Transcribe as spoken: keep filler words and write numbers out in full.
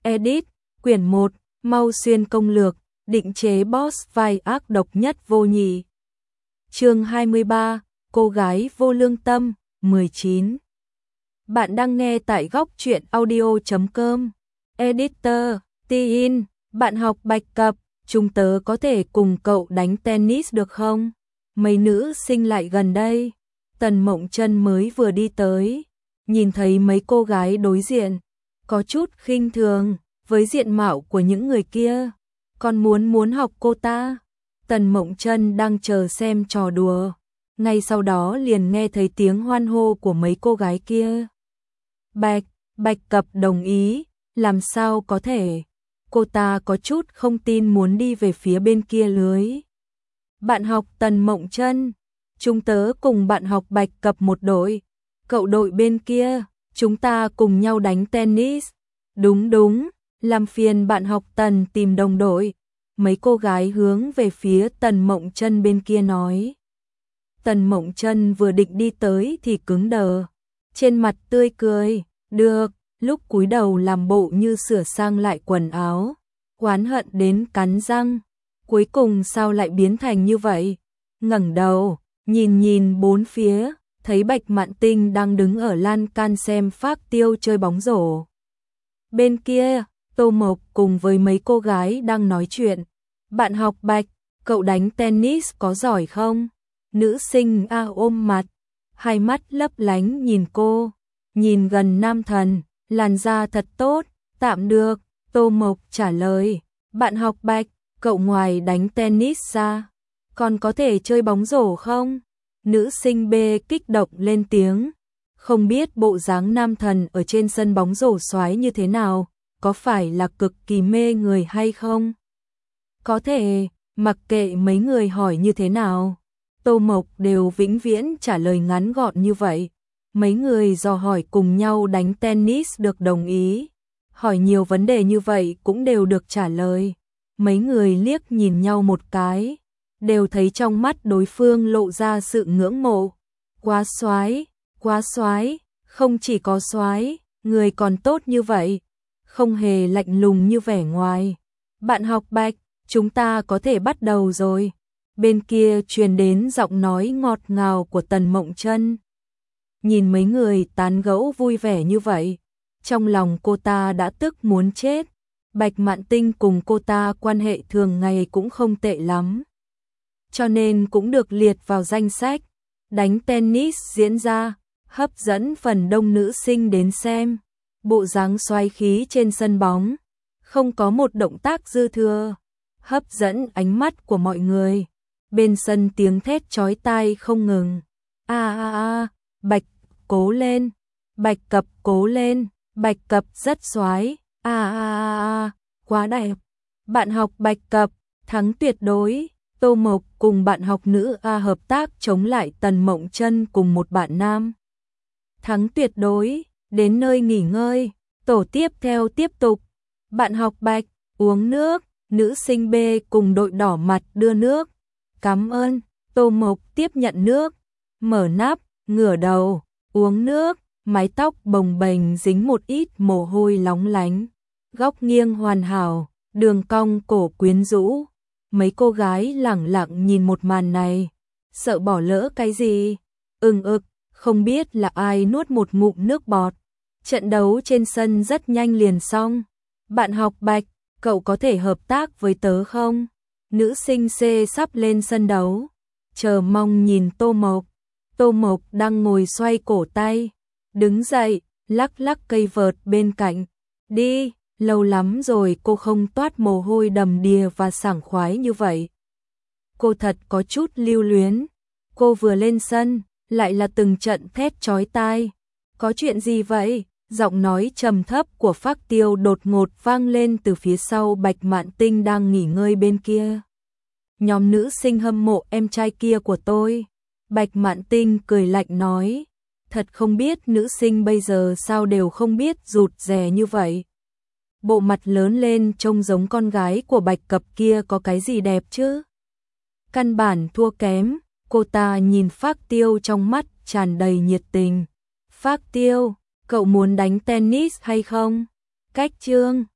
Edit, quyển một, Mau Xuyên công lược, định chế boss vai ác độc nhất vô nhị. Chương hai mươi ba, cô gái vô lương tâm, mười chín. Bạn đang nghe tại góc truyện audio chấm com. Editor, Tin, bạn học Bạch Cập, chúng tớ có thể cùng cậu đánh tennis được không? Mấy nữ sinh lại gần đây. Tần Mộng Chân mới vừa đi tới, nhìn thấy mấy cô gái đối diện, có chút khinh thường với diện mạo của những người kia, còn muốn muốn học cô ta. Tần Mộng Chân đang chờ xem trò đùa, ngay sau đó liền nghe thấy tiếng hoan hô của mấy cô gái kia. Bạch, Bạch Cập đồng ý, làm sao có thể? Cô ta có chút không tin muốn đi về phía bên kia lưới. Bạn học Tần Mộng Chân, chúng tớ cùng bạn học Bạch Cập một đội, cậu đội bên kia, chúng ta cùng nhau đánh tennis. Đúng đúng, làm phiền bạn học Tần tìm đồng đội. Mấy cô gái hướng về phía Tần Mộng Chân bên kia nói. Tần Mộng Chân vừa định đi tới thì cứng đờ, trên mặt tươi cười, được, lúc cúi đầu làm bộ như sửa sang lại quần áo, oán hận đến cắn răng, cuối cùng sao lại biến thành như vậy? Ngẩng đầu, nhìn nhìn bốn phía, thấy Bạch Mạn Tinh đang đứng ở lan can xem Phác Tiêu chơi bóng rổ. Bên kia, Tô Mộc cùng với mấy cô gái đang nói chuyện. Bạn học Bạch, cậu đánh tennis có giỏi không? Nữ sinh A ôm mặt, hai mắt lấp lánh nhìn cô, nhìn gần nam thần, làn da thật tốt, tạm được. Tô Mộc trả lời, bạn học Bạch, cậu ngoài đánh tennis ra, còn có thể chơi bóng rổ không? Nữ sinh B kích động lên tiếng, không biết bộ dáng nam thần ở trên sân bóng rổ xoái như thế nào, có phải là cực kỳ mê người hay không? Có thể, mặc kệ mấy người hỏi như thế nào, Tô Mộc đều vĩnh viễn trả lời ngắn gọn như vậy. Mấy người dò hỏi cùng nhau đánh tennis được đồng ý, hỏi nhiều vấn đề như vậy cũng đều được trả lời. Mấy người liếc nhìn nhau một cái, đều thấy trong mắt đối phương lộ ra sự ngưỡng mộ. Quá soái, quá soái, không chỉ có soái, người còn tốt như vậy, không hề lạnh lùng như vẻ ngoài. Bạn học Bạch, chúng ta có thể bắt đầu rồi. Bên kia truyền đến giọng nói ngọt ngào của Tần Mộng Chân. Nhìn mấy người tán gẫu vui vẻ như vậy, trong lòng cô ta đã tức muốn chết. Bạch Mạn Tinh cùng cô ta quan hệ thường ngày cũng không tệ lắm, cho nên cũng được liệt vào danh sách. Đánh tennis diễn ra, hấp dẫn phần đông nữ sinh đến xem. Bộ dáng xoáy khí trên sân bóng, không có một động tác dư thừa, hấp dẫn ánh mắt của mọi người. Bên sân tiếng thét chói tai không ngừng. A a a, Bạch cố lên, Bạch Cập cố lên, Bạch Cập rất xoái. A a a a, quá đẹp. Bạn học Bạch Cập thắng tuyệt đối. Tô Mộc cùng bạn học nữ A hợp tác chống lại Tần Mộng Chân cùng một bạn nam. Thắng tuyệt đối, đến nơi nghỉ ngơi, tổ tiếp theo tiếp tục. Bạn học Bạch, uống nước, nữ sinh B cùng đội đỏ mặt đưa nước. Cảm ơn. Tô Mộc tiếp nhận nước, mở nắp, ngửa đầu, uống nước, mái tóc bồng bềnh dính một ít mồ hôi lóng lánh, góc nghiêng hoàn hảo, đường cong cổ quyến rũ. Mấy cô gái lẳng lặng nhìn một màn này, sợ bỏ lỡ cái gì. Ưng ực, không biết là ai nuốt một ngụm nước bọt. Trận đấu trên sân rất nhanh liền xong. Bạn học Bạch, cậu có thể hợp tác với tớ không? Nữ sinh C sắp lên sân đấu, chờ mong nhìn Tô Mộc. Tô Mộc đang ngồi xoay cổ tay, đứng dậy, lắc lắc cây vợt bên cạnh. Đi, lâu lắm rồi cô không toát mồ hôi đầm đìa và sảng khoái như vậy. Cô thật có chút lưu luyến. Cô vừa lên sân, lại là từng trận thét chói tai. Có chuyện gì vậy? Giọng nói trầm thấp của Phác Tiêu đột ngột vang lên từ phía sau Bạch Mạn Tinh đang nghỉ ngơi bên kia. Nhóm nữ sinh hâm mộ em trai kia của tôi. Bạch Mạn Tinh cười lạnh nói, thật không biết nữ sinh bây giờ sao đều không biết rụt rè như vậy. Bộ mặt lớn lên trông giống con gái của Bạch Cập kia có cái gì đẹp chứ? Căn bản thua kém. Cô ta nhìn Phác Tiêu trong mắt tràn đầy nhiệt tình. Phác Tiêu, cậu muốn đánh tennis hay không? Cách chương